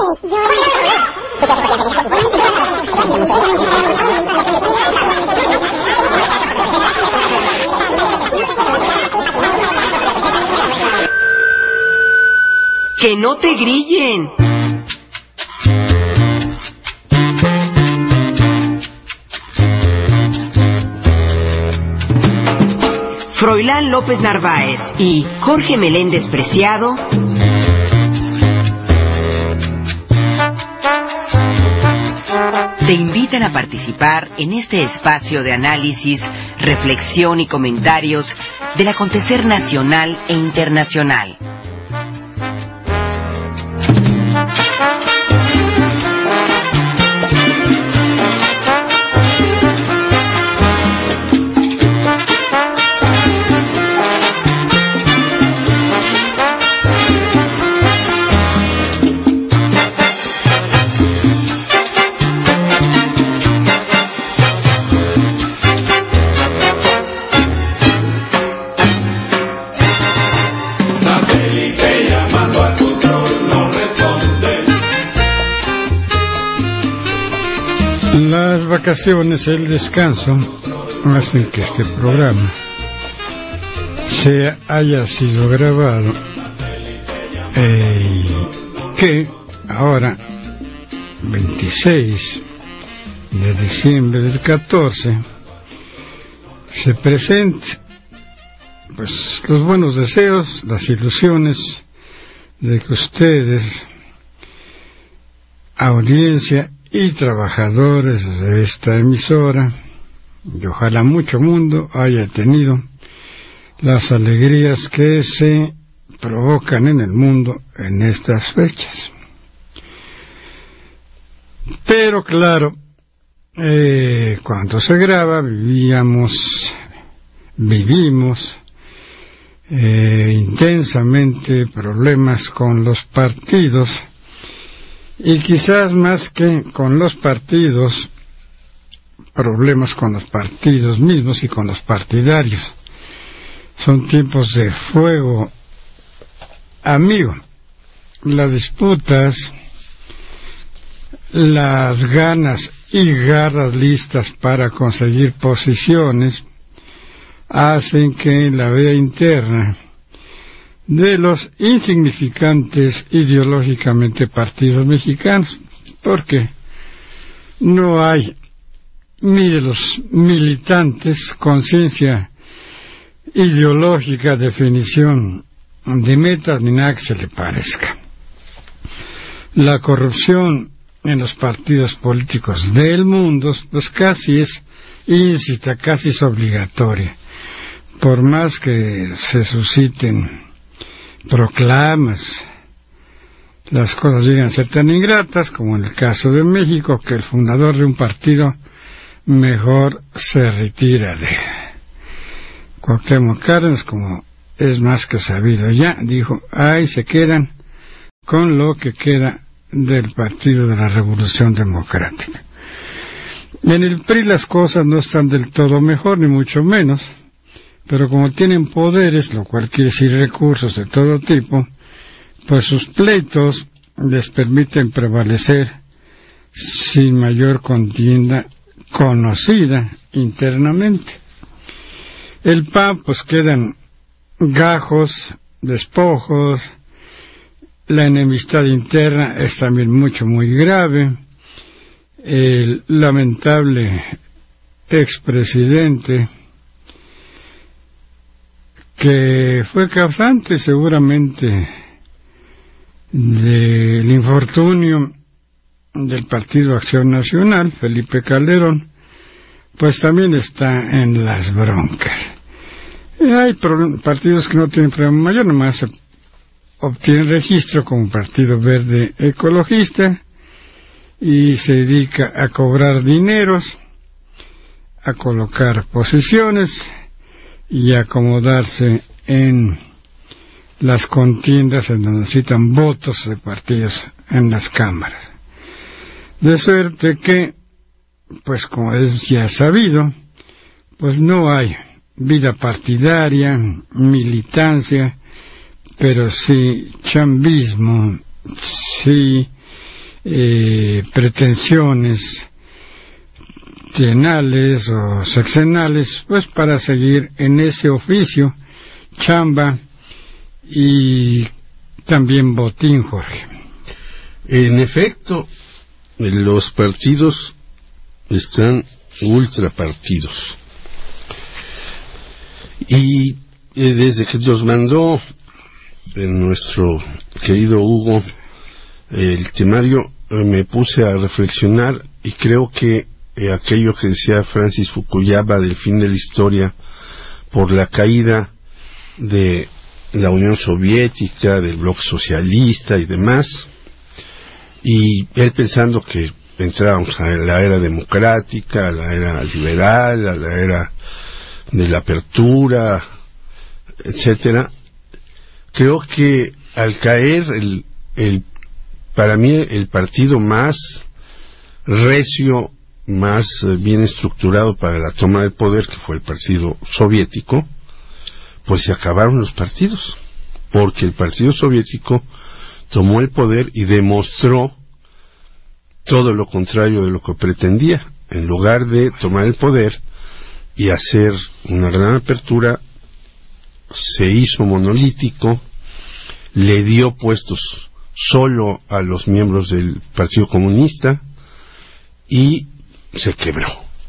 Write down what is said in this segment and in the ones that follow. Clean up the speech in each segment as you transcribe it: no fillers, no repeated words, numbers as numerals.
¡Que no te grillen! Froilán López Narváez y Jorge Meléndez Preciado te invitan a participar en este espacio de análisis, reflexión y comentarios del acontecer nacional e internacional. Las vacaciones, el descanso, hacen que este programa haya sido grabado que ahora, 26 de diciembre del 14, se presente pues los buenos deseos, las ilusiones de que ustedes, audiencia y trabajadores de esta emisora, y ojalá mucho mundo haya tenido las alegrías que se provocan en el mundo en estas fechas. Pero claro, cuando se graba vivimos intensamente problemas con los partidos, y quizás más que con los partidos, problemas con los partidos mismos y con los partidarios. Son tiempos de fuego amigo. Las disputas, las ganas y garras listas para conseguir posiciones hacen que la vida interna de los insignificantes ideológicamente partidos mexicanos, porque no hay ni de los militantes conciencia ideológica, definición de metas, ni nada que se le parezca. La corrupción en los partidos políticos del mundo pues casi es íncita, casi es obligatoria, por más que se susciten proclamas, las cosas llegan a ser tan ingratas como en el caso de México, que el fundador de un partido mejor se retira de él. Cuauhtémoc Cárdenas, como es más que sabido ya, dijo, ahí se quedan con lo que queda del Partido de la Revolución Democrática. En el PRI las cosas no están del todo mejor, ni mucho menos, pero como tienen poderes, lo cual quiere decir recursos de todo tipo, pues sus pleitos les permiten prevalecer sin mayor contienda conocida internamente. El PAN, pues quedan gajos, despojos, la enemistad interna es también muy grave, el lamentable expresidente que fue causante seguramente del infortunio del Partido Acción Nacional, Felipe Calderón, pues también está en las broncas. Hay partidos que no tienen problema mayor, nomás obtienen registro como Partido Verde Ecologista y se dedica a cobrar dineros, a colocar posiciones y acomodarse en las contiendas en donde necesitan votos de partidos en las cámaras. De suerte que, pues como es ya sabido, pues no hay vida partidaria, militancia, pero sí chambismo, sí pretensiones trienales o sexenales, pues para seguir en ese oficio, chamba y también botín, Jorge. En efecto, los partidos están ultrapartidos. Y desde que nos mandó nuestro querido Hugo el temario, me puse a reflexionar y creo que aquello que decía Francis Fukuyama del fin de la historia por la caída de la Unión Soviética, del bloque socialista y demás, y él pensando que entrábamos a la era democrática, a la era liberal, a la era de la apertura, etcétera. Creo que al caer para mí el partido más recio, más bien estructurado para la toma del poder, que fue el Partido Soviético, pues se acabaron los partidos, porque el Partido Soviético tomó el poder y demostró todo lo contrario de lo que pretendía. En lugar de tomar el poder y hacer una gran apertura, se hizo monolítico, le dio puestos solo a los miembros del Partido Comunista y se quebró.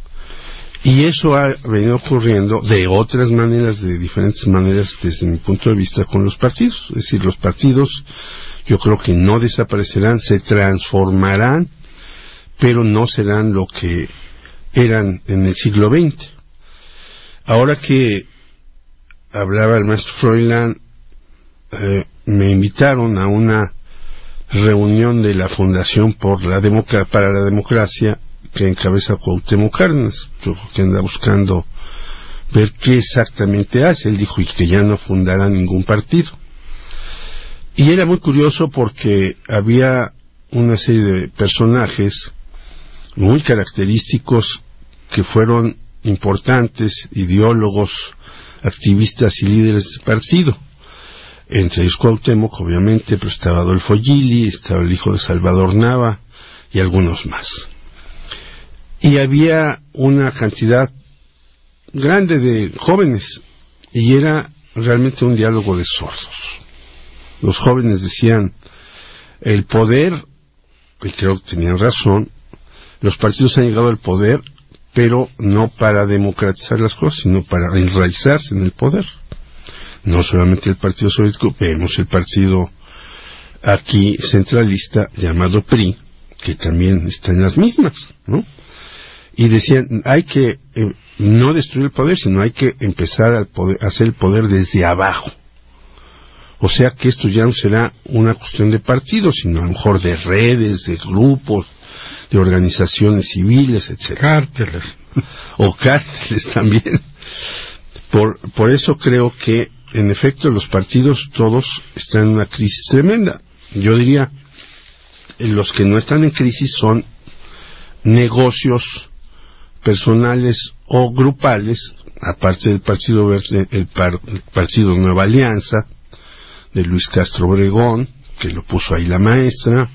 Y eso ha venido ocurriendo de otras maneras, de diferentes maneras desde mi punto de vista con los partidos. Es decir, los partidos yo creo que no desaparecerán, se transformarán, pero no serán lo que eran en el siglo XX. Ahora que hablaba el maestro Froilán, me invitaron a una reunión de la Fundación para la Democracia que encabeza Cuauhtémoc Cárdenas. Yo creo que anda buscando ver qué exactamente hace. Él dijo que ya no fundará ningún partido. Y era muy curioso porque había una serie de personajes muy característicos que fueron importantes, ideólogos, activistas y líderes del partido. Entre ellos Cuauhtémoc, obviamente, pero estaba Adolfo Gili, estaba el hijo de Salvador Nava y algunos más. Y había una cantidad grande de jóvenes y era realmente un diálogo de sordos. Los jóvenes decían, el poder, y creo que tenían razón, los partidos han llegado al poder, pero no para democratizar las cosas, sino para enraizarse en el poder. No solamente el Partido Soviético, vemos el partido aquí centralista llamado PRI, que también está en las mismas, ¿no? Y decían, hay que no destruir el poder, sino hay que empezar a hacer el poder desde abajo. O sea que esto ya no será una cuestión de partidos, sino a lo mejor de redes, de grupos, de organizaciones civiles, etc. Cárteles. O cárteles también. Por eso creo que, en efecto, los partidos todos están en una crisis tremenda. Yo diría, los que no están en crisis son negocios personales o grupales, aparte del Partido Verde, el Partido Nueva Alianza, de Luis Castro Obregón, que lo puso ahí la maestra,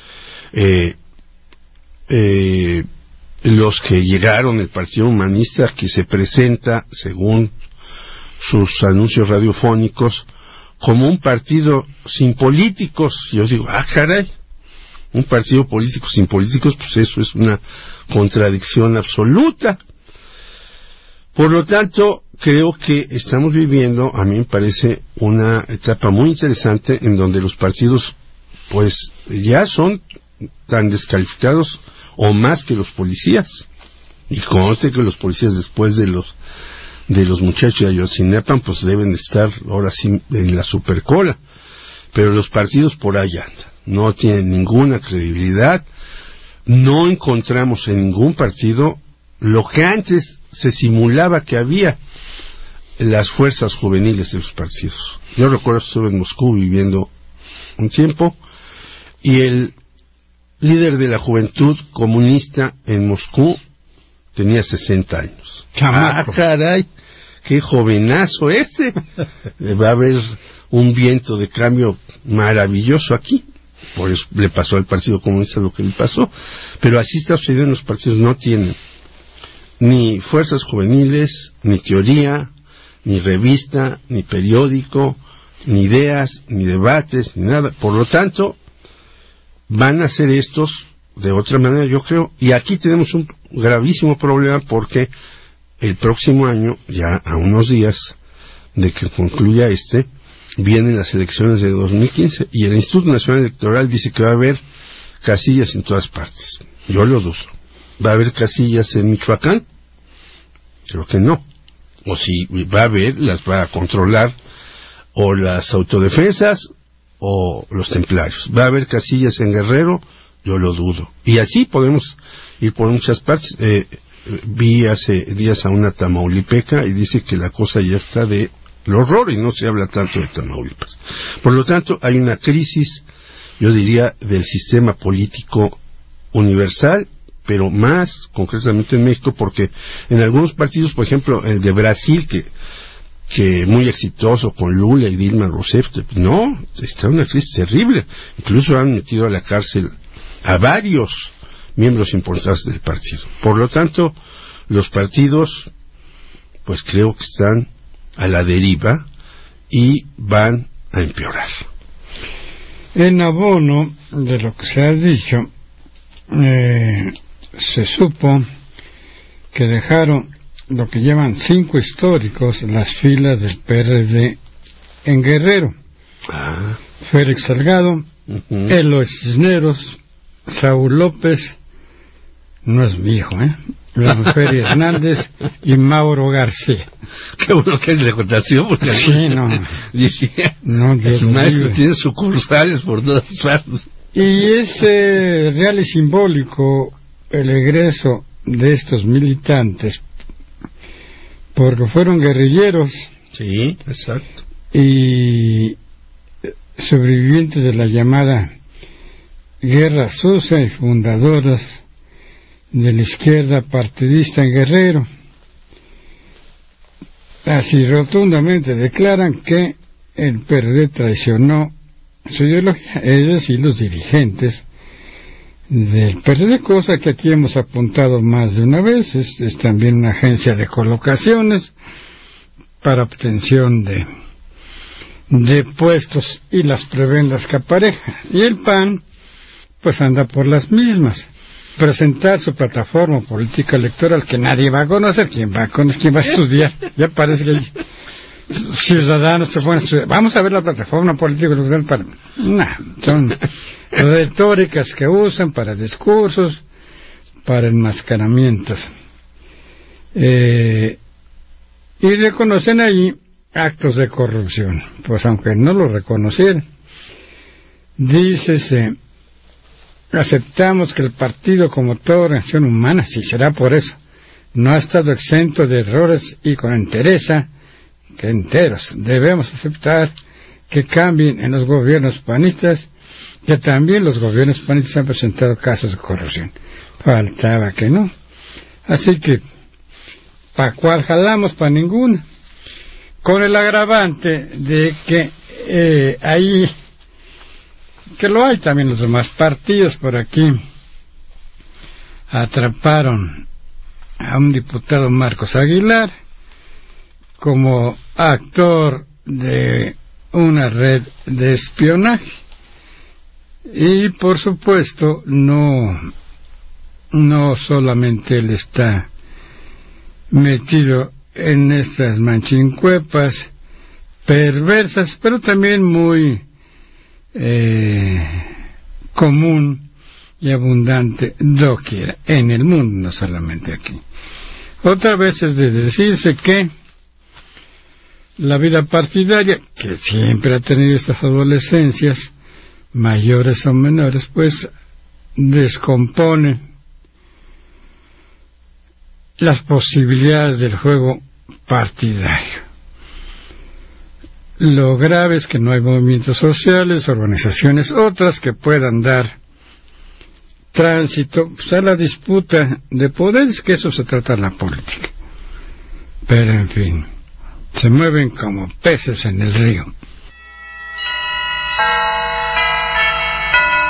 los que llegaron, el Partido Humanista, que se presenta, según sus anuncios radiofónicos, como un partido sin políticos. Yo digo, caray, un partido político sin políticos, pues eso es una contradicción absoluta. Por lo tanto, creo que estamos viviendo, a mí me parece, una etapa muy interesante en donde los partidos, pues, ya son tan descalificados o más que los policías. Y conste que los policías, después de los muchachos de Ayotzinapa, pues deben de estar ahora sí en la supercola. Pero los partidos por ahí andan, no tienen ninguna credibilidad. No encontramos en ningún partido lo que antes se simulaba que había, las fuerzas juveniles de los partidos. Yo recuerdo que estuve en Moscú viviendo un tiempo y el líder de la juventud comunista en Moscú tenía 60 años. Chamaco. Caray, qué jovenazo ese. Va a haber un viento de cambio maravilloso aquí. por eso le pasó al Partido Comunista lo que le pasó, pero así está sucediendo en los partidos. No tienen ni fuerzas juveniles, ni teoría, ni revista, ni periódico, ni ideas, ni debates, ni nada. Por lo tanto, van a hacer estos de otra manera, yo creo, y aquí tenemos un gravísimo problema porque el próximo año, ya a unos días de que concluya vienen las elecciones de 2015 y el Instituto Nacional Electoral dice que va a haber casillas en todas partes. Yo lo dudo. ¿Va a haber casillas en Michoacán? Creo que no. O si va a haber, las va a controlar o las autodefensas o los templarios. ¿Va a haber casillas en Guerrero? Yo lo dudo. Y así podemos ir por muchas partes. Vi hace días a una tamaulipeca y dice que la cosa ya está de el horror y no se habla tanto de Tamaulipas. Por lo tanto, hay una crisis, yo diría, del sistema político universal, pero más concretamente en México, porque en algunos partidos, por ejemplo, el de Brasil, que muy exitoso con Lula y Dilma Rousseff, no, está una crisis terrible. Incluso han metido a la cárcel a varios miembros importantes del partido. Por lo tanto, los partidos, pues creo que están a la deriva y van a empeorar. En abono de lo que se ha dicho, se supo que dejaron lo que llaman 5 históricos las filas del PRD en Guerrero. Félix Salgado, Eloy Cisneros, Saúl López, no es mi hijo, Feri Hernández y Mauro García. Qué bueno que es la votación, porque sí, no. Decía, no, el maestro tiene sucursales por todas partes. Y es real y simbólico el egreso de estos militantes, porque fueron guerrilleros. Sí, exacto. Y sobrevivientes de la llamada Guerra Sucia y fundadoras de la izquierda partidista en Guerrero. Así rotundamente declaran que el PRD traicionó su ideología, ellos y los dirigentes del PRD, cosa que aquí hemos apuntado más de una vez. Es también una agencia de colocaciones para obtención de puestos y las prebendas que aparejan. Y el PAN pues anda por las mismas, presentar su plataforma política electoral que nadie va a conocer. ¿Quién va a estudiar? Ya parece que ciudadanos te ponen a estudiar. Vamos a ver la plataforma política electoral para... son retóricas que usan para discursos, para enmascaramientos. Y reconocen ahí actos de corrupción. Pues aunque no lo reconocieran, dícese: aceptamos que el partido, como toda organización humana, si será por eso, no ha estado exento de errores y con entereza, que enteros, debemos aceptar que cambien en los gobiernos panistas, que también los gobiernos panistas han presentado casos de corrupción. Faltaba que no. Así que, ¿para cuál jalamos? Para ninguna. Con el agravante de que ahí, que lo hay también los demás partidos por aquí, atraparon a un diputado, Marcos Aguilar, como actor de una red de espionaje. Y por supuesto no solamente él está metido en estas manchincuepas perversas, pero también muy común y abundante doquiera en el mundo, no solamente aquí. Otra vez es de decirse que la vida partidaria, que siempre ha tenido estas adolescencias, mayores o menores, pues descompone las posibilidades del juego partidario. Lo grave es que no hay movimientos sociales, organizaciones otras que puedan dar tránsito a la disputa de poderes, que eso se trata de la política. Pero en fin, se mueven como peces en el río.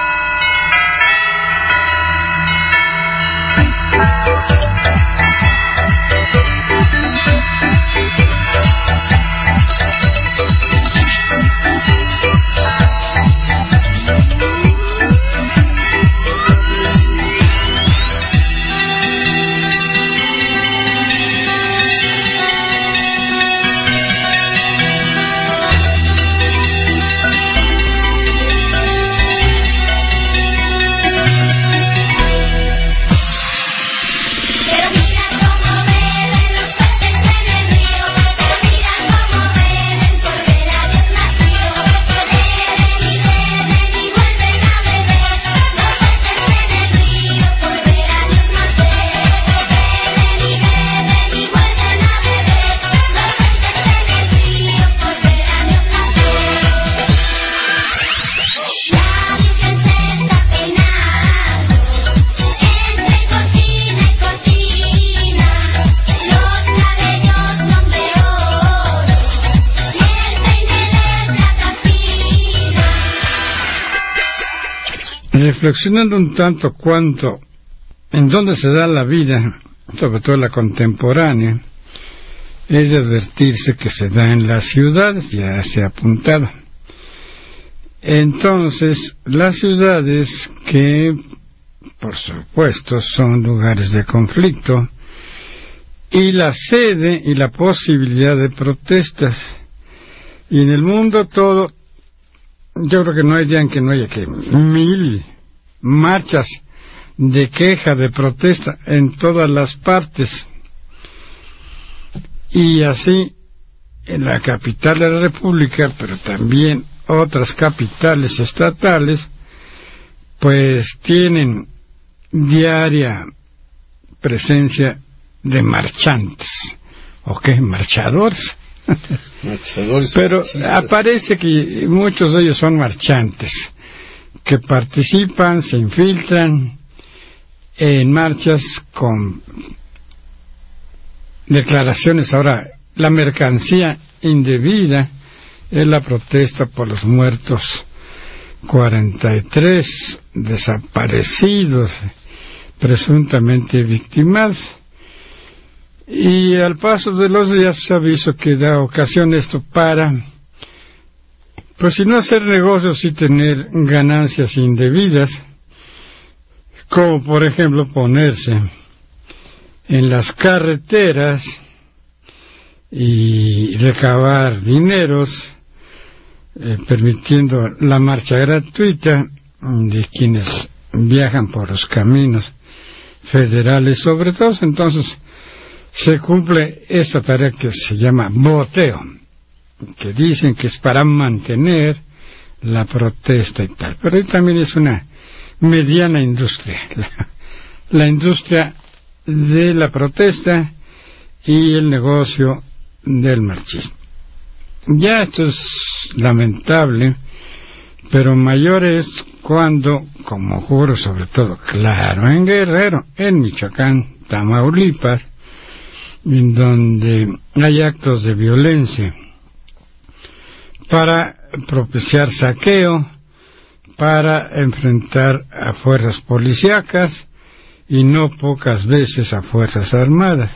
reflexionando un tanto cuanto en dónde se da la vida, sobre todo la contemporánea, es de advertirse que se da en las ciudades, ya se ha apuntado. Entonces, las ciudades que, por supuesto, son lugares de conflicto, y la sede y la posibilidad de protestas. Y en el mundo todo, yo creo que no hay día en que no haya que 1000 marchas de queja, de protesta en todas las partes. Y así, en la capital de la República, pero también otras capitales estatales, pues tienen diaria presencia de marchantes, ¿o qué? Marchadores. Pero aparece que muchos de ellos son marchantes, que participan, se infiltran en marchas con declaraciones. Ahora, la mercancía indebida es la protesta por los muertos 43 desaparecidos, presuntamente victimados. Y al paso de los días se ha visto que da ocasión esto para, pues si no hacer negocios y tener ganancias indebidas, como por ejemplo ponerse en las carreteras y recabar dineros, permitiendo la marcha gratuita de quienes viajan por los caminos federales, sobre todo. Entonces se cumple esta tarea que se llama boteo, que dicen que es para mantener la protesta y tal, pero ahí también es una mediana industria, la industria de la protesta y el negocio del marchismo. Ya esto es lamentable, pero mayor es cuando, como ocurre sobre todo, claro, en Guerrero, en Michoacán, Tamaulipas, en donde hay actos de violencia para propiciar saqueo, para enfrentar a fuerzas policíacas y no pocas veces a fuerzas armadas.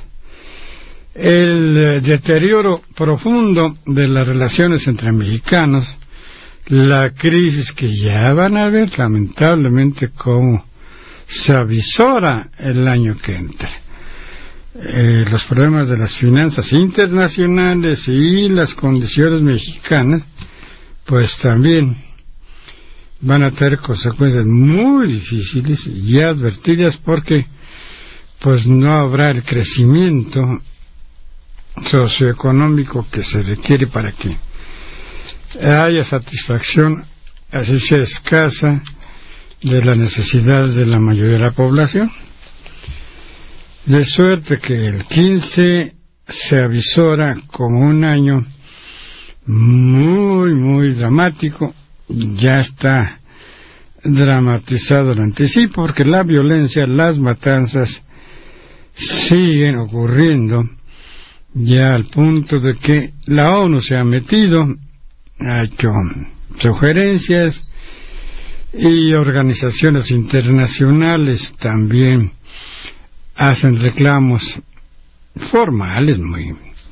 El deterioro profundo de las relaciones entre mexicanos, la crisis que ya van a ver lamentablemente cómo se avisora el año que entra. Los problemas de las finanzas internacionales y las condiciones mexicanas, pues también van a tener consecuencias muy difíciles y advertidas, porque pues no habrá el crecimiento socioeconómico que se requiere para que haya satisfacción, así sea escasa, de las necesidades de la mayoría de la población. De suerte que el 15 se avisora como un año muy, muy dramático. Ya está dramatizado el anticipo, porque la violencia, las matanzas siguen ocurriendo, ya al punto de que la ONU se ha metido, ha hecho sugerencias, y organizaciones internacionales también hacen reclamos formales muy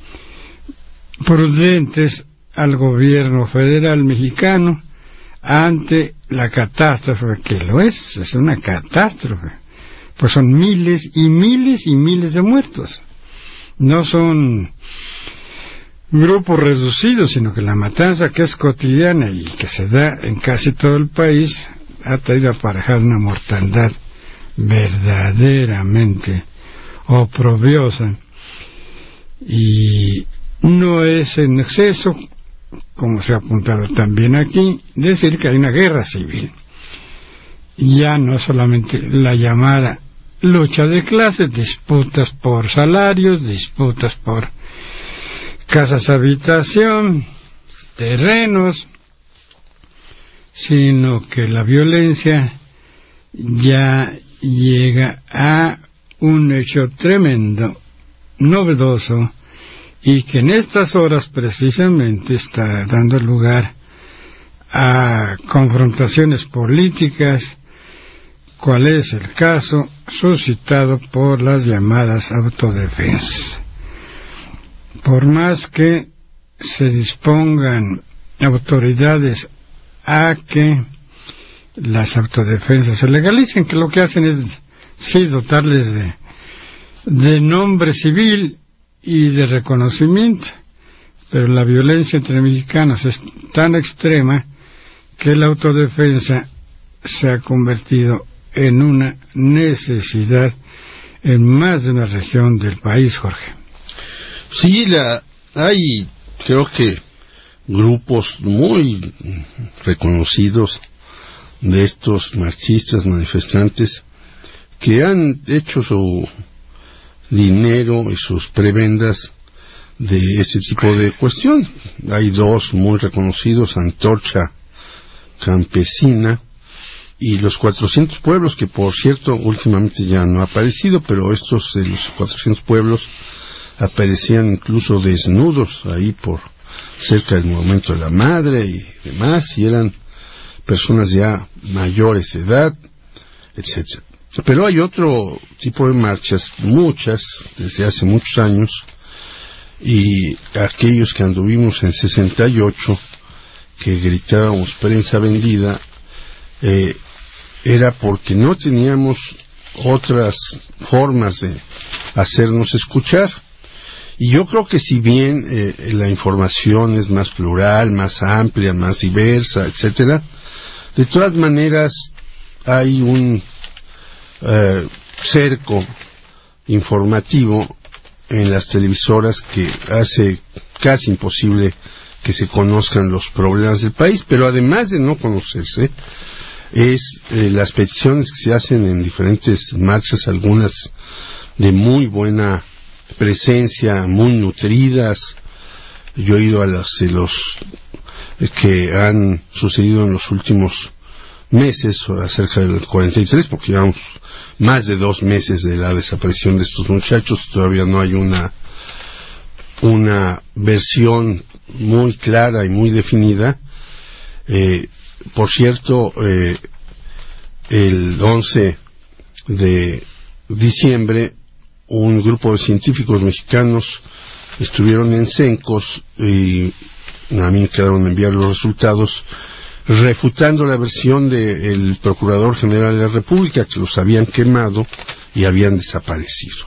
prudentes al gobierno federal mexicano ante la catástrofe, que lo es una catástrofe, pues son miles y miles y miles de muertos. No son grupos reducidos, sino que la matanza, que es cotidiana y que se da en casi todo el país, ha traído aparejada una mortandad verdaderamente oprobiosa, y no es en exceso, como se ha apuntado también aquí, decir que hay una guerra civil. Ya no solamente la llamada lucha de clases, disputas por salarios, disputas por casas habitación, terrenos, sino que la violencia ya llega a un hecho tremendo, novedoso, y que en estas horas precisamente está dando lugar a confrontaciones políticas, cuál es el caso suscitado por las llamadas autodefensas. Por más que se dispongan autoridades a que las autodefensas se legalicen, que lo que hacen es sí dotarles de nombre civil y de reconocimiento, pero la violencia entre mexicanos es tan extrema que la autodefensa se ha convertido en una necesidad en más de una región del país, Jorge. Sí, hay, creo que, grupos muy reconocidos de estos marchistas manifestantes que han hecho su dinero y sus prebendas de ese tipo de cuestión. Hay dos muy reconocidos, Antorcha Campesina y los 400 pueblos, que por cierto últimamente ya no ha aparecido, pero estos de los 400 pueblos aparecían incluso desnudos ahí por cerca del Monumento de la Madre y demás, y eran personas ya mayores de edad, etcétera. Pero hay otro tipo de marchas, muchas, desde hace muchos años, y aquellos que anduvimos en 68, que gritábamos prensa vendida, era porque no teníamos otras formas de hacernos escuchar. Y yo creo que si bien la información es más plural, más amplia, más diversa, etcétera, de todas maneras hay un cerco informativo en las televisoras que hace casi imposible que se conozcan los problemas del país, pero además de no conocerse, es las peticiones que se hacen en diferentes marchas, algunas de muy buena presencia, muy nutridas. Yo he ido a las de los que han sucedido en los últimos meses, acerca del 43, porque llevamos más de 2 meses de la desaparición de estos muchachos. Todavía no hay una versión muy clara y muy definida. Por cierto, el 11 de diciembre un grupo de científicos mexicanos estuvieron en Cencos y a mí me quedaron a enviar los resultados refutando la versión del Procurador General de la República, que los habían quemado y habían desaparecido.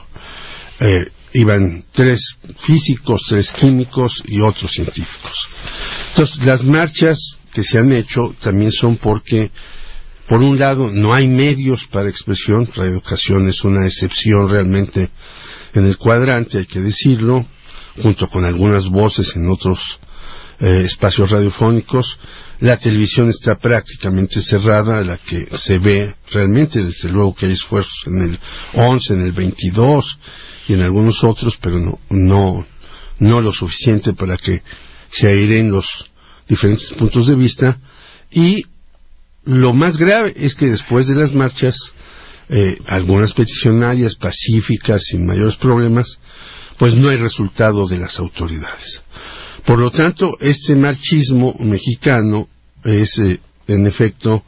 Iban 3 físicos, 3 químicos y otros científicos. Entonces, las marchas que se han hecho también son porque, por un lado, no hay medios para expresión. Radio Educación es una excepción realmente en el cuadrante, hay que decirlo, junto con algunas voces en otros espacios radiofónicos. La televisión está prácticamente cerrada, la que se ve realmente, desde luego que hay esfuerzos en el 11, en el 22 y en algunos otros, pero no lo suficiente para que se airen los diferentes puntos de vista. Y lo más grave es que después de las marchas, algunas peticionarias pacíficas, sin mayores problemas, pues no hay resultado de las autoridades. Por lo tanto, este marchismo mexicano es, en efecto,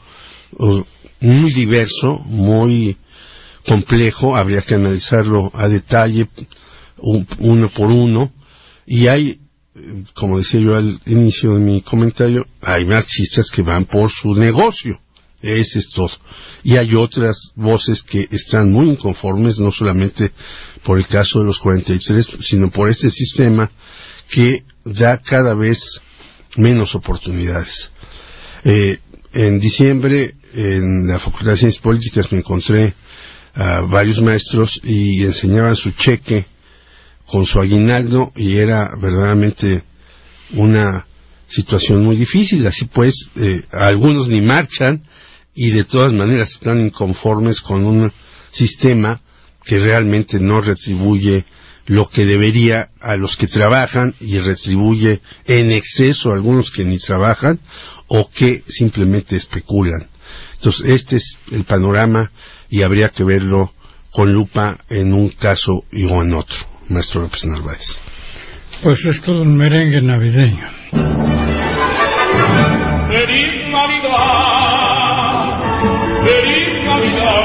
muy diverso, muy complejo. Habría que analizarlo a detalle, uno por uno, y hay, como decía yo al inicio de mi comentario, hay marchistas que van por su negocio. Ese es todo. Y hay otras voces que están muy inconformes, no solamente por el caso de los 43, sino por este sistema que da cada vez menos oportunidades. En diciembre, en la Facultad de Ciencias Políticas, me encontré a varios maestros y enseñaban su cheque con su aguinaldo, y era verdaderamente una situación muy difícil. Así pues, algunos ni marchan y de todas maneras están inconformes con un sistema que realmente no retribuye lo que debería a los que trabajan, y retribuye en exceso a algunos que ni trabajan o que simplemente especulan. Entonces, este es el panorama y habría que verlo con lupa en un caso y o en otro. Maestro López Narváez. Pues es todo un merengue navideño. Feliz Navidad, feliz Navidad.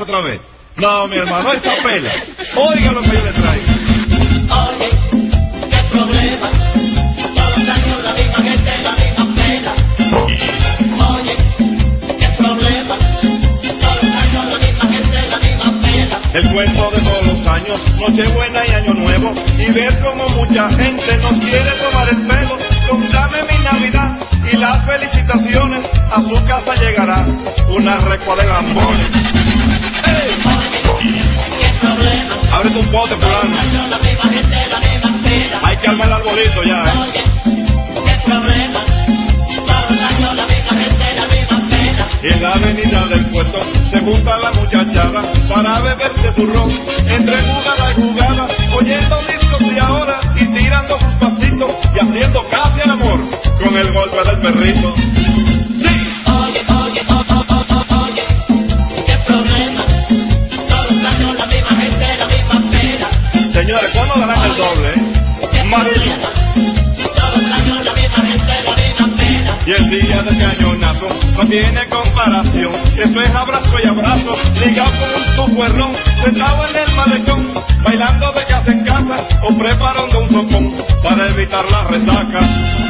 otra vez. No, mi hermano, esta pela. Oiga lo que yo le traigo. Oye, qué problema. Todos los años la misma gente, la misma pela. Oye, qué problema. Todos los años la misma gente, la misma pela. El cuento de todos los años, Nochebuena y Año Nuevo, y ver como mucha gente nos quiere tomar el pelo. Contame mi Navidad y las felicitaciones, a su casa llegará una recua de lambones. ¡Hey! ¿Qué problema? Ábrete un pote, fulano. La misma gente, la misma pela. Hay que armar el arbolito ya, Oye, qué problema. Todos los años la misma gente, la misma pela. Y en la avenida del puerto se junta la muchachada para beberse su ron, entre jugada y jugada, oyendo discos y ahora, y tirando sus pasitos, y haciendo casi el amor con el golpe del perrito. ¡Sí! Oye, oye, oye, qué problema. Todos los años la misma gente, la misma pela. Señores, ¿cuándo darán el doble, Qué Marino? problema. Todos los años la misma gente, la misma pela. Y el día de cañonazo no tiene comparación. Eso es abrazo y abrazo, ligado con un tucuerrón, sentado en el malecón, bailando de casa en casa o preparando un sopón para evitar la resaca.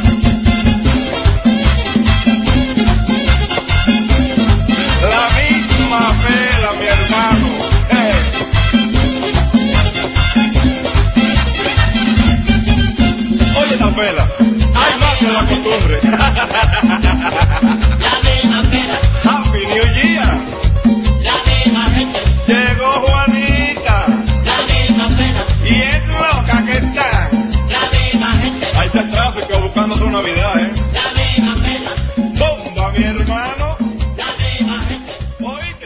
La misma pela, mi hermano. Oye la pela, hay más que la costumbre. La misma pela. Happy New Year. La misma gente. Llegó Juanita. La misma pela. Y es loca que está. La misma gente. Ahí está el tráfico buscando su Navidad, La misma pela. Bomba, mi hermano. La misma gente. Oíste.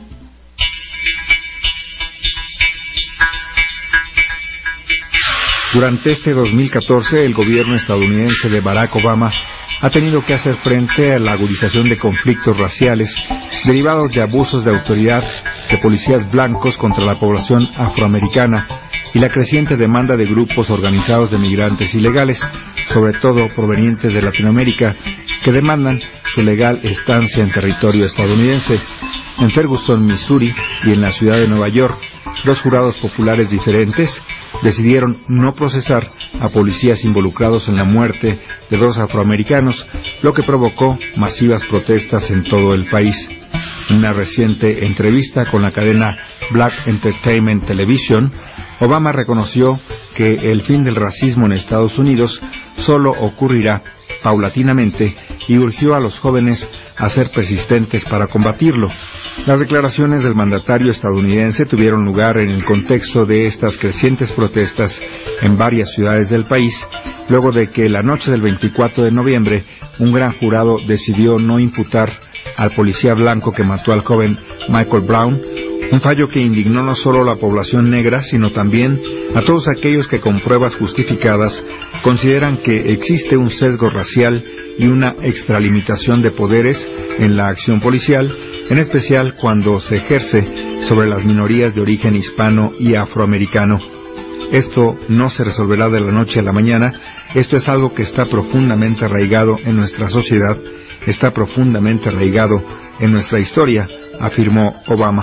Durante este 2014, el gobierno estadounidense de Barack Obama ha tenido que hacer frente a la agudización de conflictos raciales derivados de abusos de autoridad de policías blancos contra la población afroamericana y la creciente demanda de grupos organizados de migrantes ilegales, sobre todo provenientes de Latinoamérica, que demandan su legal estancia en territorio estadounidense. En Ferguson, Missouri, y en la ciudad de Nueva York, dos jurados populares diferentes decidieron no procesar a policías involucrados en la muerte de dos afroamericanos, lo que provocó masivas protestas en todo el país. En una reciente entrevista con la cadena Black Entertainment Television, Obama reconoció que el fin del racismo en Estados Unidos solo ocurrirá paulatinamente y urgió a los jóvenes a ser persistentes para combatirlo. Las declaraciones del mandatario estadounidense tuvieron lugar en el contexto de estas crecientes protestas en varias ciudades del país, luego de que la noche del 24 de noviembre un gran jurado decidió no imputar al policía blanco que mató al joven Michael Brown, un fallo que indignó no solo a la población negra, sino también a todos aquellos que con pruebas justificadas consideran que existe un sesgo racial y una extralimitación de poderes en la acción policial, en especial cuando se ejerce sobre las minorías de origen hispano y afroamericano. Esto no se resolverá de la noche a la mañana, esto es algo que está profundamente arraigado en nuestra sociedad, está profundamente arraigado en nuestra historia, afirmó Obama.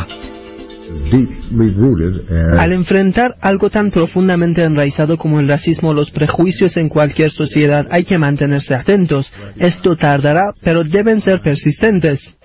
Al enfrentar algo tan profundamente enraizado como el racismo o los prejuicios en cualquier sociedad, hay que mantenerse atentos. Esto tardará, pero deben ser persistentes.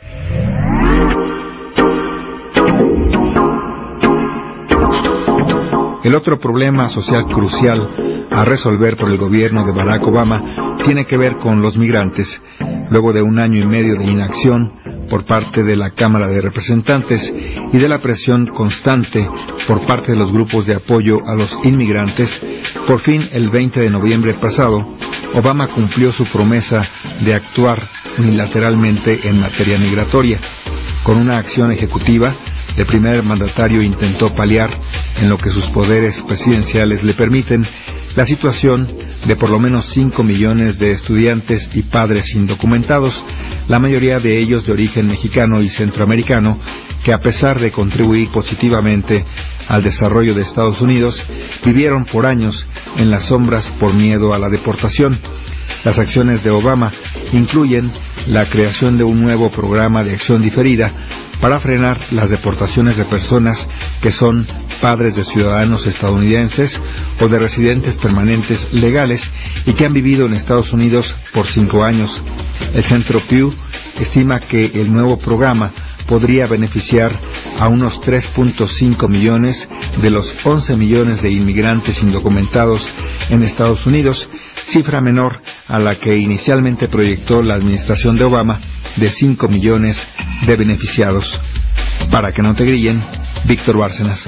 El otro problema social crucial a resolver por el gobierno de Barack Obama tiene que ver con los migrantes. Luego de un año y medio de inacción por parte de la Cámara de Representantes y de la presión constante por parte de los grupos de apoyo a los inmigrantes, por fin el 20 de noviembre pasado, Obama cumplió su promesa de actuar unilateralmente en materia migratoria. Con una acción ejecutiva, el primer mandatario intentó paliar, en lo que sus poderes presidenciales le permiten, la situación de por lo menos 5 millones de estudiantes y padres indocumentados, la mayoría de ellos de origen mexicano y centroamericano, que a pesar de contribuir positivamente al desarrollo de Estados Unidos, vivieron por años en las sombras por miedo a la deportación. Las acciones de Obama incluyen la creación de un nuevo programa de acción diferida para frenar las deportaciones de personas que son padres de ciudadanos estadounidenses o de residentes permanentes legales y que han vivido en Estados Unidos por 5 años. El Centro Pew estima que el nuevo programa podría beneficiar a unos 3.5 millones de los 11 millones de inmigrantes indocumentados en Estados Unidos, cifra menor a la que inicialmente proyectó la administración de Obama de 5 millones de beneficiados. Para que no te grillen, Víctor Bárcenas.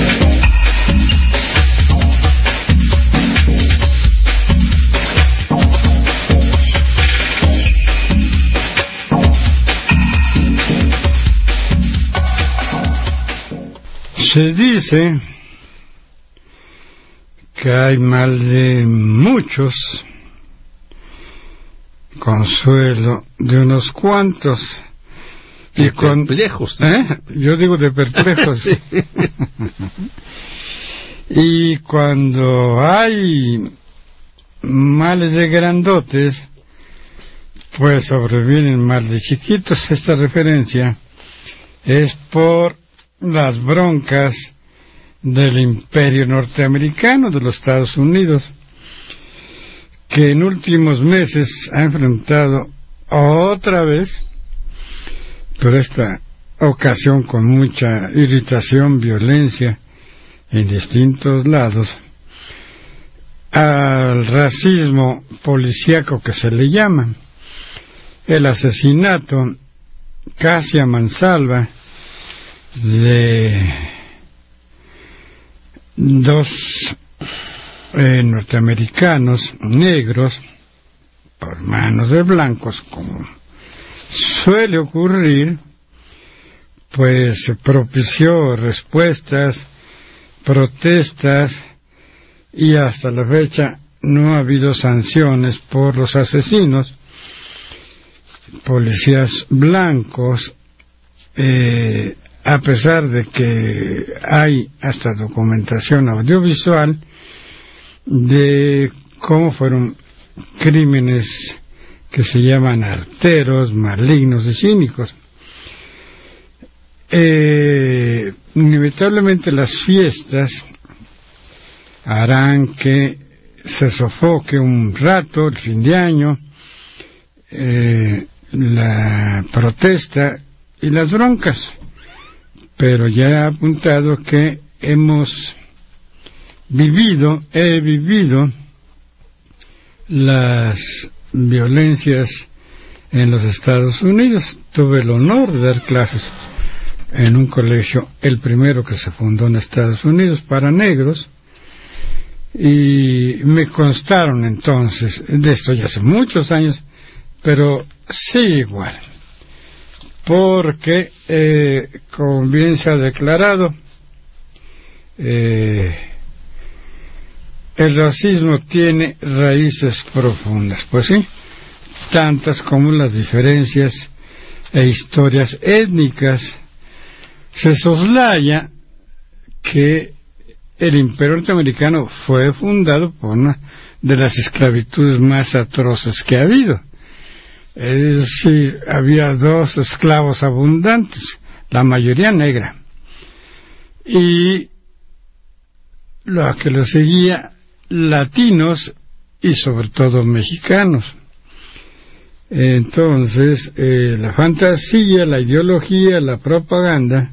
Se dice que hay mal de muchos, consuelo de unos cuantos. Y perplejos. Yo digo de perplejos. Sí. Y cuando hay males de grandotes, pues sobrevienen males de chiquitos. Esta referencia es por las broncas del imperio norteamericano de los Estados Unidos, que en últimos meses ha enfrentado otra vez, pero esta ocasión con mucha irritación, violencia en distintos lados, al racismo policíaco que se le llama, el asesinato casi a mansalva de 2 norteamericanos negros por manos de blancos, como suele ocurrir, pues propició respuestas, protestas, y hasta la fecha no ha habido sanciones por los asesinos. Policías blancos, a pesar de que hay hasta documentación audiovisual de cómo fueron crímenes que se llaman arteros, malignos y cínicos. Inevitablemente las fiestas harán que se sofoque un rato el fin de año, la protesta y las broncas, pero ya he apuntado que he vivido las violencias en los Estados Unidos. Tuve el honor de dar clases en un colegio, el primero que se fundó en Estados Unidos para negros, y me constaron entonces, de esto ya hace muchos años, pero sigue igual, porque como bien se ha declarado, el racismo tiene raíces profundas, pues sí, tantas como las diferencias e historias étnicas. Se soslaya que el imperio norteamericano fue fundado por una de las esclavitudes más atroces que ha habido. Es decir, había 2 esclavos abundantes, la mayoría negra, y lo que lo seguía, latinos y sobre todo mexicanos. Entonces, la fantasía, la ideología, la propaganda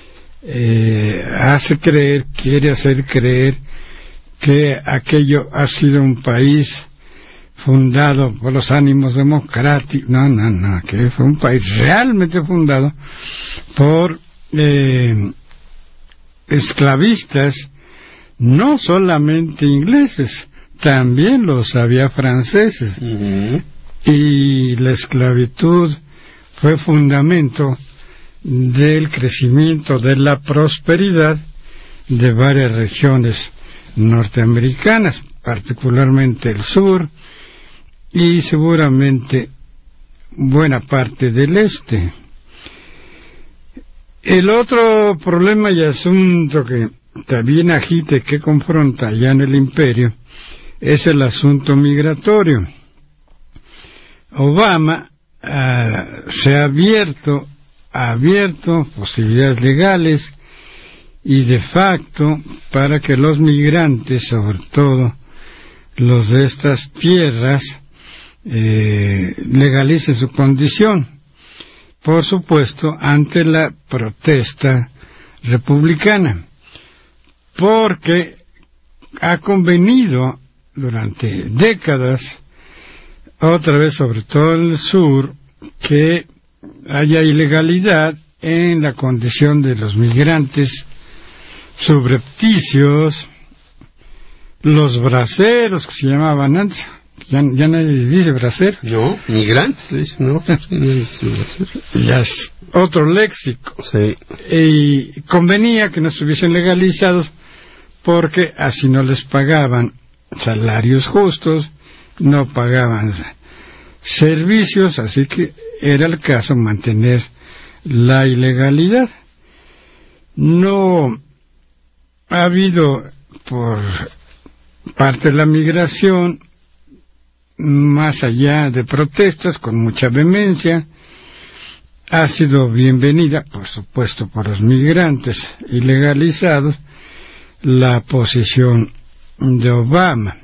quiere hacer creer que aquello ha sido un país fundado por los ánimos democráticos. No, que fue un país realmente fundado por esclavistas, no solamente ingleses, también los había franceses. Uh-huh. Y la esclavitud fue fundamento del crecimiento, de la prosperidad de varias regiones norteamericanas, particularmente el sur y seguramente buena parte del este. El otro problema y asunto que también agita y que confronta ya en el imperio es el asunto migratorio. Obama se ha abierto ha abierto posibilidades legales y de facto para que los migrantes, sobre todo los de estas tierras, legalicen su condición. Por supuesto, ante la protesta republicana, porque ha convenido durante décadas, otra vez sobre todo en el sur, que haya ilegalidad en la condición de los migrantes subrepticios, los braceros que se llamaban antes. Ya nadie dice bracero. No, migrantes, no. Ya es otro léxico. Sí. Y convenía que no estuviesen legalizados porque así no les pagaban salarios justos, no pagaban servicios, así que era el caso mantener la ilegalidad. No ha habido por parte de la migración, más allá de protestas con mucha vehemencia, ha sido bienvenida, por supuesto, por los migrantes ilegalizados, la posición de Obama.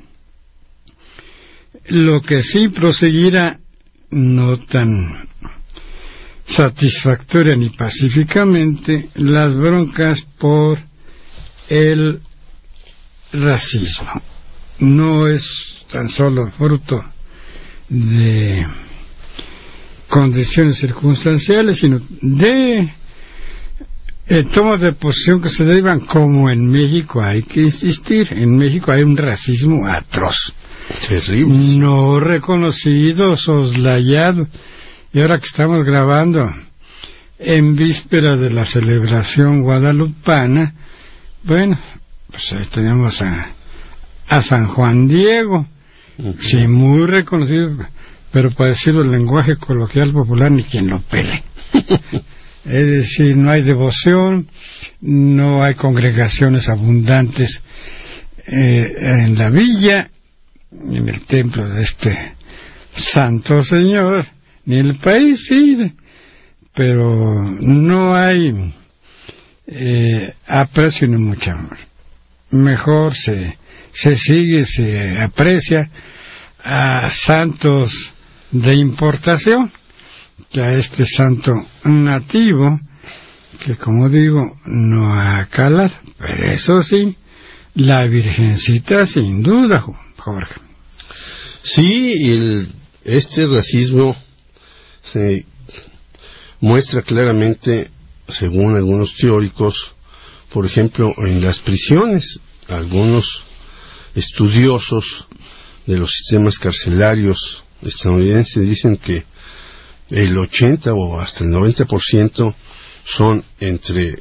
Lo que sí proseguirá, no tan satisfactoria ni pacíficamente, las broncas por el racismo. No es tan solo fruto de condiciones circunstanciales, sino de tomas de posición que se derivan, como en México hay que insistir. En México hay un racismo atroz, terrible, no reconocido, soslayado. Y ahora que estamos grabando en víspera de la celebración guadalupana, bueno, pues ahí tenemos a San Juan Diego, sí, muy reconocido, pero para decirlo en lenguaje coloquial popular, ni quien lo pele. Es decir, no hay devoción, no hay congregaciones abundantes en la villa, ni en el templo de este santo señor, ni en el país, sí, pero no hay aprecio ni mucho amor. Mejor se sigue, se aprecia a santos de importación que a este santo nativo, que como digo, no ha calado. Pero eso sí, la Virgencita sin duda, Jorge. Sí, este racismo se muestra claramente, según algunos teóricos, por ejemplo, en las prisiones. Algunos estudiosos de los sistemas carcelarios estadounidenses dicen que el 80 o hasta el 90% son entre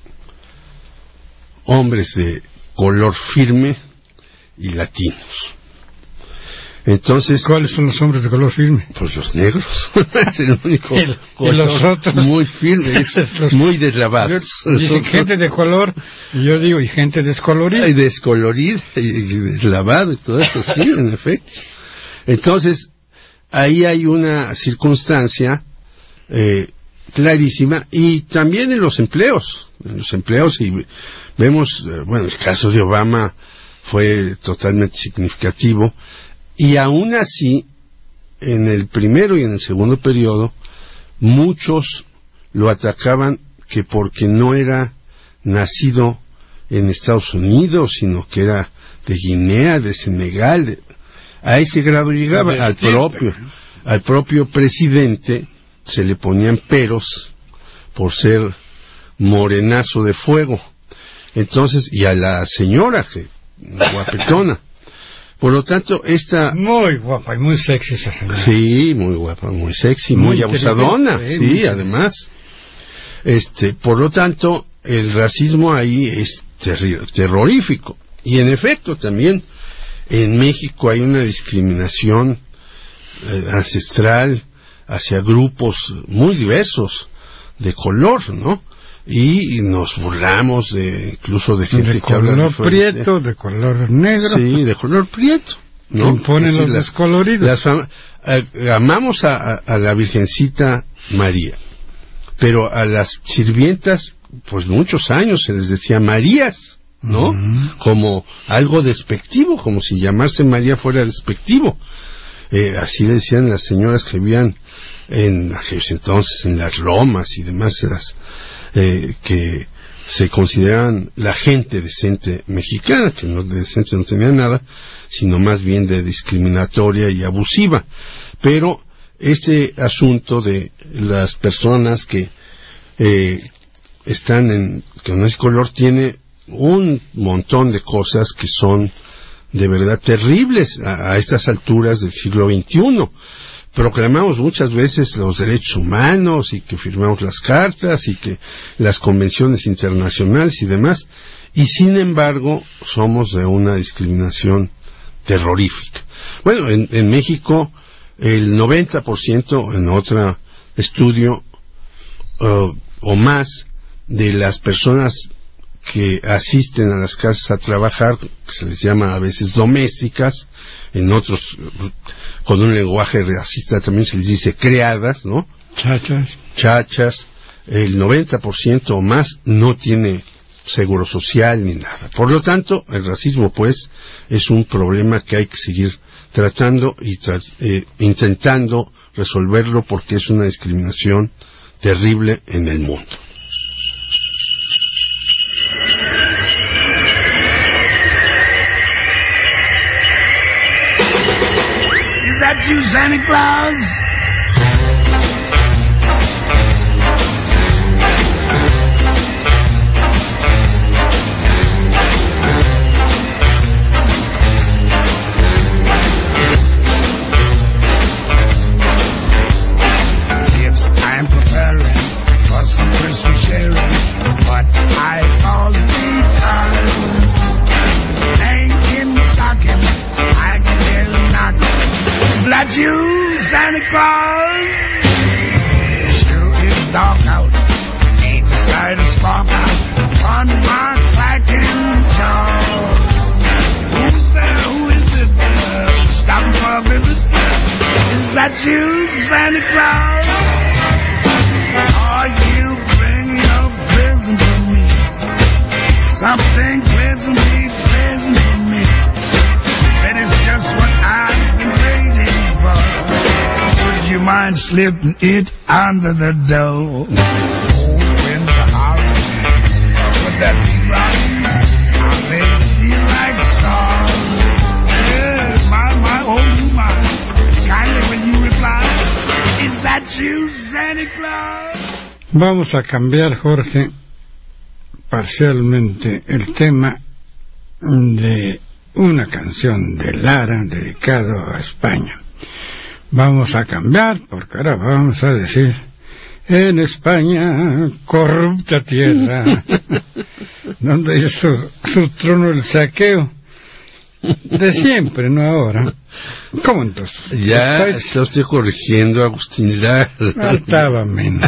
hombres de color firme y latinos. Entonces, ¿cuáles son los hombres de color firme? Pues los negros. Es el único color, los otros muy firme, muy deslavados. Dicen gente de color, y yo digo, y gente descolorida. Y descolorida, y deslavado, y todo eso, sí, en efecto. Entonces, ahí hay una circunstancia clarísima, y también en los empleos, y vemos, bueno, el caso de Obama fue totalmente significativo. Y aún así, en el primero y en el segundo periodo, muchos lo atacaban que porque no era nacido en Estados Unidos, sino que era de Guinea, de Senegal, a ese grado llegaba. Al propio presidente se le ponían peros por ser morenazo de fuego. Entonces, y a la señora, que guapetona. Por lo tanto, muy guapa y muy sexy esa señora. Sí, muy guapa, muy sexy, muy abusadona, sí, además. Por lo tanto, el racismo ahí es terrorífico. Y en efecto, también en México hay una discriminación ancestral hacia grupos muy diversos de color, ¿no? Y nos burlamos incluso de gente que habla de color prieto, de color negro. Sí, de color prieto, ¿no? Imponen los descoloridos. Amamos a la Virgencita María, pero a las sirvientas, pues muchos años se les decía Marías, ¿no? Como algo despectivo, como si llamarse María fuera despectivo. Así le decían las señoras que vivían en aquellos entonces en las lomas y demás, que se consideraban la gente decente mexicana, que no de decente no tenía nada, sino más bien de discriminatoria y abusiva. Pero este asunto de las personas que están con ese color tiene un montón de cosas que son de verdad terribles a estas alturas del siglo XXI. Proclamamos muchas veces los derechos humanos y que firmamos las cartas y que las convenciones internacionales y demás, y sin embargo somos de una discriminación terrorífica. Bueno, en México el 90% en otro estudio o más de las personas que asisten a las casas a trabajar, que se les llama a veces domésticas, en otros con un lenguaje racista también se les dice criadas, ¿no? Chachas, el 90% o más no tiene seguro social ni nada. Por lo tanto, el racismo pues es un problema que hay que seguir tratando y intentando resolverlo, porque es una discriminación terrible en el mundo. Is that you, Santa Claus? It's time preparing for some Christmas sharing, but I falls behind. Ain't in the stocking, I can hear them knocking. Is that you, Santa Claus? Sure is dark out, ain't the slightest spark out on my clacking jaws. Who's there, who is it, stopping for a visit? Is that you, Santa Claus? Are you bringing a present for me? Something pleasantly pleasant for me. That is just what I've been waiting for. Would you mind slipping it under the door? Cold winds are howling. Would that be right? Our legs feel like stars. Yeah, my, oh my. Kindly when you reply, is that you, Santa Claus? Vamos a cambiar, Jorge, parcialmente el tema de una canción de Lara dedicado a España. Vamos a cambiar, porque ahora vamos a decir: en España, corrupta tierra, donde hizo su trono el saqueo de siempre, no ahora. ¿Cómo entonces? Ya está usted corrigiendo a Agustín Lara. Faltaba menos.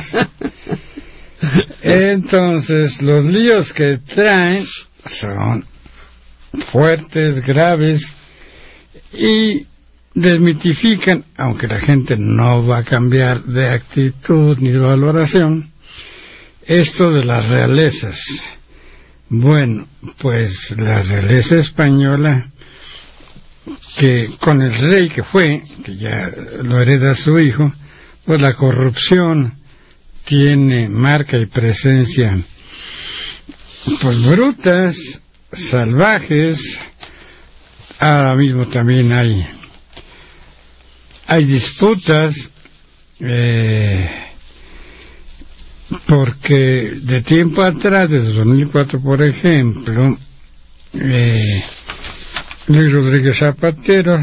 Entonces, los líos que traen son fuertes, graves, y desmitifican, aunque la gente no va a cambiar de actitud ni de valoración, esto de las realezas. Bueno, pues la realeza española, que con el rey que fue, que ya lo hereda su hijo, pues la corrupción tiene marca y presencia pues brutas, salvajes. Ahora mismo también hay disputas, porque de tiempo atrás, desde 2004 por ejemplo, Luis Rodríguez Zapatero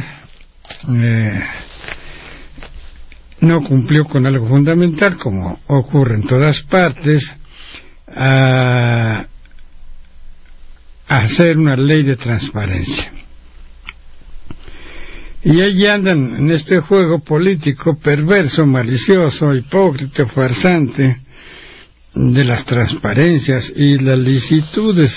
no cumplió con algo fundamental, como ocurre en todas partes, a hacer una ley de transparencia. Y allí andan en este juego político perverso, malicioso, hipócrita, farsante de las transparencias y las licitudes.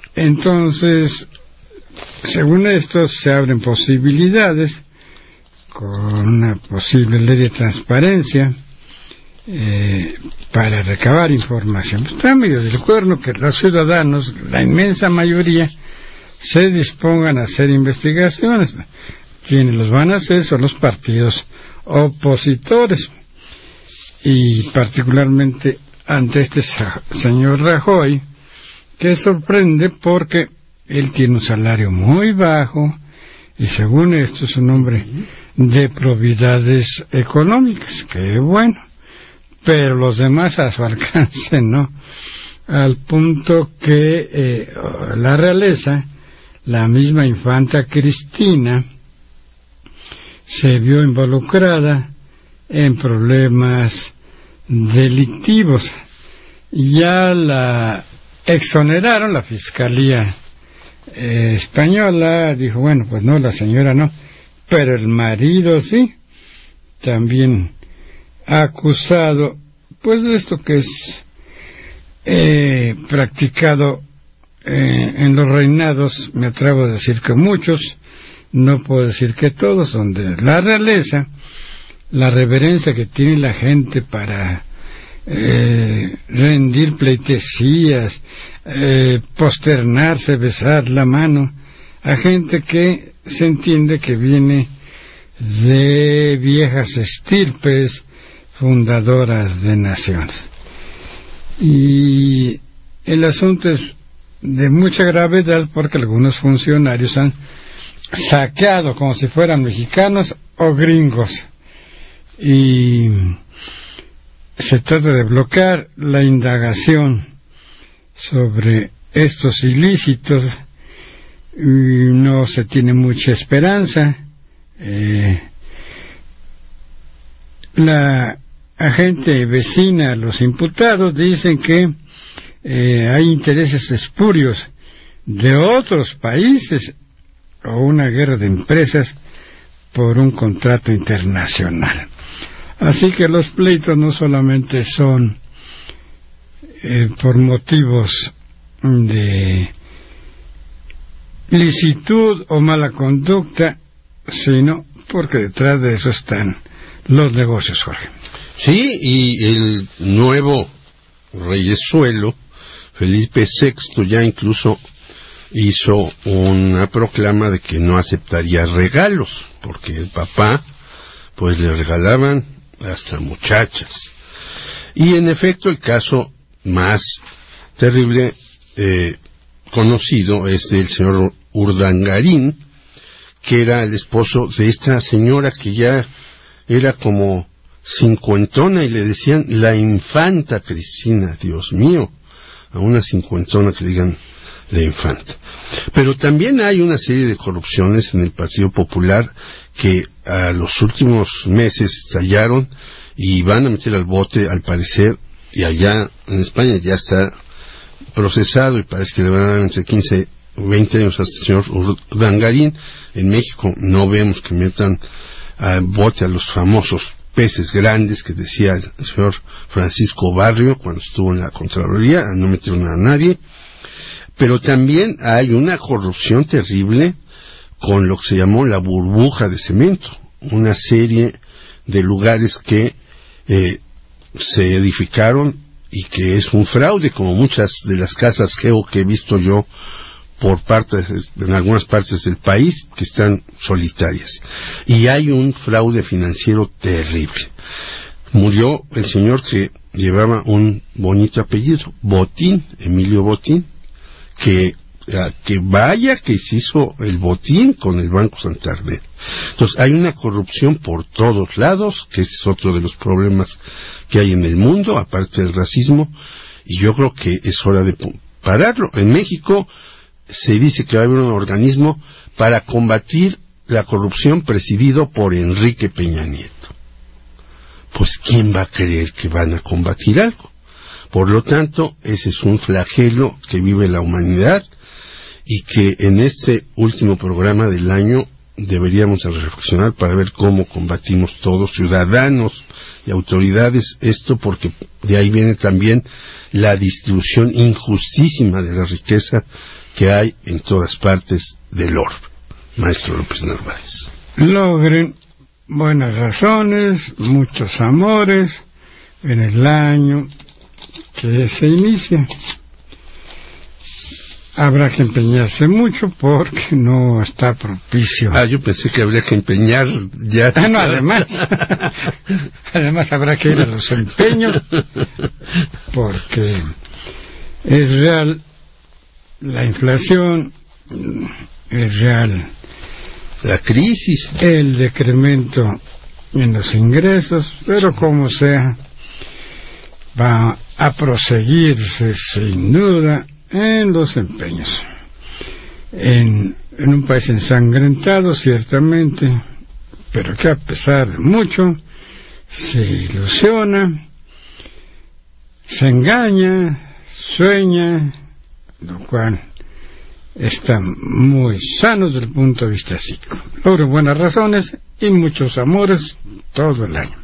Entonces, según esto, se abren posibilidades con una posible ley de transparencia para recabar información. Pues está medio del cuerno que los ciudadanos, la inmensa mayoría, se dispongan a hacer investigaciones. Quienes los van a hacer son los partidos opositores, y particularmente ante este señor Rajoy, que sorprende porque él tiene un salario muy bajo y según esto es un hombre de probidades económicas, que bueno, pero los demás a su alcance no, al punto que la realeza, la misma infanta Cristina, se vio involucrada en problemas delictivos. Ya la exoneraron, la Fiscalía española dijo, bueno, pues no, la señora no, pero el marido sí, también acusado, pues de esto que es practicado en los reinados, me atrevo a decir que muchos, no puedo decir que todos, donde la realeza, la reverencia que tiene la gente para rendir pleitesías, posternarse, besar la mano a gente que se entiende que viene de viejas estirpes fundadoras de naciones. Y el asunto es de mucha gravedad porque algunos funcionarios han saqueado como si fueran mexicanos o gringos, y se trata de bloquear la indagación sobre estos ilícitos y no se tiene mucha esperanza. La agente vecina, los imputados dicen que hay intereses espurios de otros países o una guerra de empresas por un contrato internacional. Así que los pleitos no solamente son por motivos de licitud o mala conducta, sino porque detrás de eso están los negocios, Jorge. Sí, y el nuevo reyesuelo, Felipe VI, ya incluso hizo una proclama de que no aceptaría regalos, porque el papá pues le regalaban hasta muchachas. Y en efecto el caso más terrible conocido es del señor Urdangarín, que era el esposo de esta señora que ya era como cincuentona y le decían la infanta Cristina. Dios mío, a una cincuentona que digan la infanta. Pero también hay una serie de corrupciones en el Partido Popular que a los últimos meses estallaron y van a meter al bote, al parecer, y allá en España ya está procesado y parece que le van a dar entre 15 o 20 años al señor Urdangarín. En México no vemos que metan al bote a los famosos peces grandes que decía el señor Francisco Barrio cuando estuvo en la Contraloría, no metieron a nadie. Pero también hay una corrupción terrible con lo que se llamó la burbuja de cemento, una serie de lugares que se edificaron y que es un fraude, como muchas de las casas geo que he visto yo en algunas partes del país, que están solitarias. Y hay un fraude financiero terrible. Murió el señor que llevaba un bonito apellido, Botín, Emilio Botín, que vaya que se hizo el botín con el Banco Santander. Entonces hay una corrupción por todos lados, que ese es otro de los problemas que hay en el mundo, aparte del racismo, y yo creo que es hora de pararlo. En México se dice que va a haber un organismo para combatir la corrupción presidido por Enrique Peña Nieto. Pues ¿quién va a creer que van a combatir algo? Por lo tanto, ese es un flagelo que vive la humanidad y que en este último programa del año deberíamos reflexionar para ver cómo combatimos todos, ciudadanos y autoridades, esto, porque de ahí viene también la distribución injustísima de la riqueza que hay en todas partes del orbe. Maestro López Narváez. Logren buenas razones, muchos amores en el año que se inicia. Habrá que empeñarse mucho porque no está propicio. Yo pensé que habría que empeñar ya. No, además habrá que ir a los empeños porque es real la inflación, es real la crisis, el decremento en los ingresos, pero como sea, va a proseguirse sin duda en los empeños. En un país ensangrentado, ciertamente, pero que a pesar de mucho, se ilusiona, se engaña, sueña, lo cual está muy sano desde el punto de vista psíquico. Logra buenas razones y muchos amores todo el año.